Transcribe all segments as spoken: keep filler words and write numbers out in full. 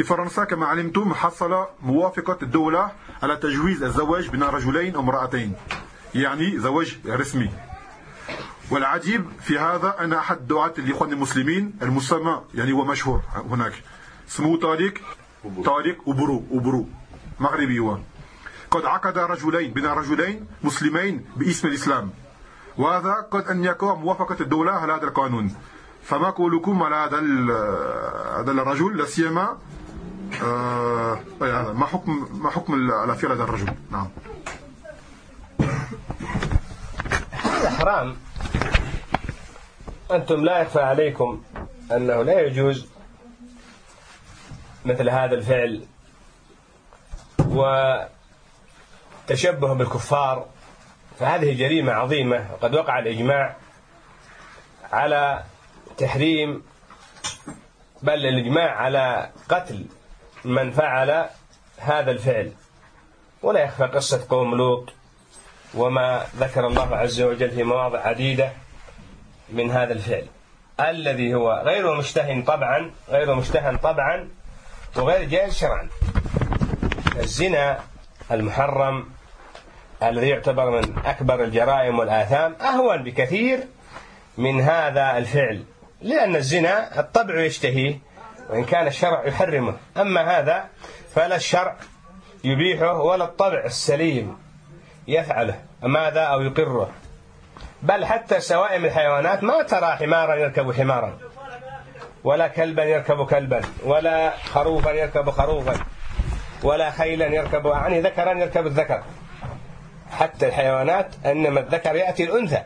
فرنسا كما علمتم حصل موافقة الدولة على تجويز الزواج بين رجلين وامرأتين، يعني زواج رسمي. والعجيب في هذا أن أحد دعاة الإخوان المسلمين المسمى يعني هو مشهور هناك اسمه طارق طارق أبرو أبرو مغربي هو، قد عقد رجلين بين رجلين مسلمين باسم الإسلام، وهذا قد أن يكون موافقة الدولة على هذا القانون. فما قولكم على هذا هذا الرجل لا سيما آه ما حكم ما حكم على فعل هذا الرجل؟ نعم. هذا حرام. أنتم لا يخفى عليكم أنه لا يجوز مثل هذا الفعل وتشبه بالكفار، فهذه جريمة عظيمة، وقد وقع الإجماع على تحريم، بل الإجماع على قتل من فعل هذا الفعل. ولا يخفى قصة قوم لوط وما ذكر الله عز وجل في مواضع عديدة من هذا الفعل الذي هو غير مشتهن طبعا غير مشتهن طبعا وغير جائز شرعا. الزنا المحرم الذي يعتبر من أكبر الجرائم والآثام أهون بكثير من هذا الفعل، لأن الزنا الطبع يشتهيه وإن كان الشرع يحرمه، أما هذا فلا الشرع يبيحه ولا الطبع السليم يفعله ماذا أو يقره. بل حتى سوائم الحيوانات ما ترى حمارا يركب حمارا، ولا كلبا يركب كلبا، ولا خروفا يركب خروفا، ولا خيلا يركب يعني ذكرا يركب الذكر. حتى الحيوانات إنما الذكر يأتي الأنثى.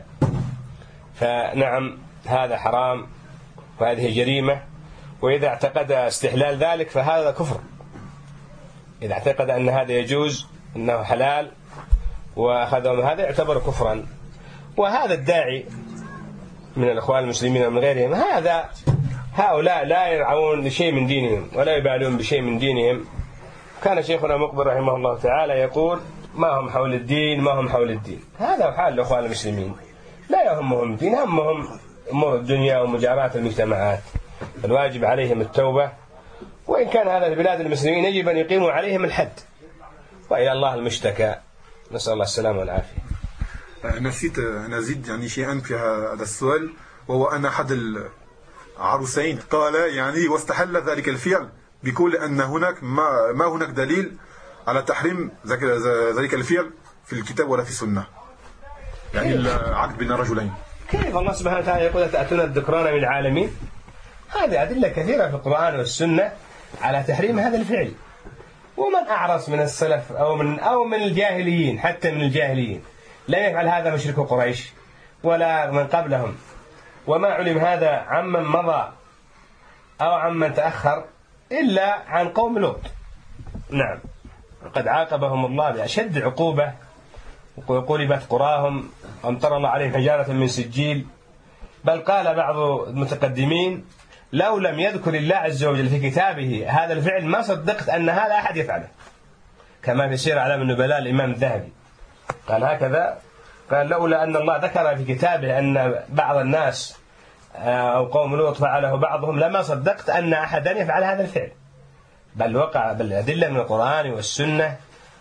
فنعم هذا حرام وهذه جريمة. وإذا اعتقد استحلال ذلك فهذا كفر. إذا اعتقد أن هذا يجوز أنه حلال وأخذه من هذا يعتبر كفرا. وهذا الداعي من الأخوان المسلمين ومن غيرهم، هذا هؤلاء لا يرعون لشيء من دينهم ولا يبالون بشيء من دينهم. كان شيخنا مقبل رحمه الله تعالى يقول: ما هم حول الدين ما هم حول الدين. هذا حال الأخوان المسلمين، لا يهمهم الدين، همهم أمور الدنيا ومجاراة المجتمعات. الواجب عليهم التوبة، وإن كان هذا البلاد المسلمين يجب أن يقيموا عليهم الحد، وإلى الله المشتكى، نسأل الله السلامة والعافية. نسيت نزيد يعني شيئا في هذا السؤال، وهو أن أحد العروسين قال يعني واستحل ذلك الفعل بكل أن هناك ما, ما هناك دليل على تحريم ذلك الفعل في الكتاب ولا في السنة، يعني العقد بين رجلين. كيف الله سبحانه وتعالى يقول تأتون الذكران من العالمين؟ هذه أدلة كثيرة في القرآن والسنة على تحريم هذا الفعل. ومن أعرس من السلف أو من أو من الجاهليين، حتى من الجاهليين لا يفعل هذا مشرك قريش ولا من قبلهم، وما علم هذا عمن مضى أو عمن تأخر إلا عن قوم لوط. نعم، قد عاقبهم الله بأشد عقوبة، وقلبت قراهم وامطر الله عليهم حجارة من سجيل. بل قال بعض المتقدمين: لو لم يذكر الله عز وجل في كتابه هذا الفعل ما صدقت أن هذا أحد يفعله، كما في سير أعلام النبلاء الإمام الذهبي قال هكذا، قال: لولا أن الله ذكر في كتابه أن بعض الناس أو قوم لوط فعله بعضهم لما صدقت أن أحدا يفعل هذا الفعل. بل وقع بالأدلة من القرآن والسنة،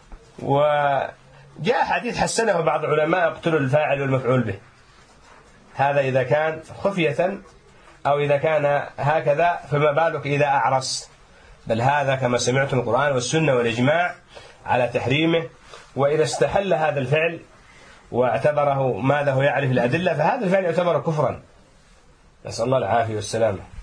وجاء حديث حسنه بعض العلماء: اقتلوا الفاعل والمفعول به. هذا إذا كان خفية، أو إذا كان هكذا فما بالك إذا أعرس. بل هذا كما سمعتم القرآن والسنة والإجماع على تحريمه. وإذا استحل هذا الفعل واعتبره ماذا هو يعرف الأدلة فهذا الفعل يعتبر كفرا، نسأل الله العافية والسلامة.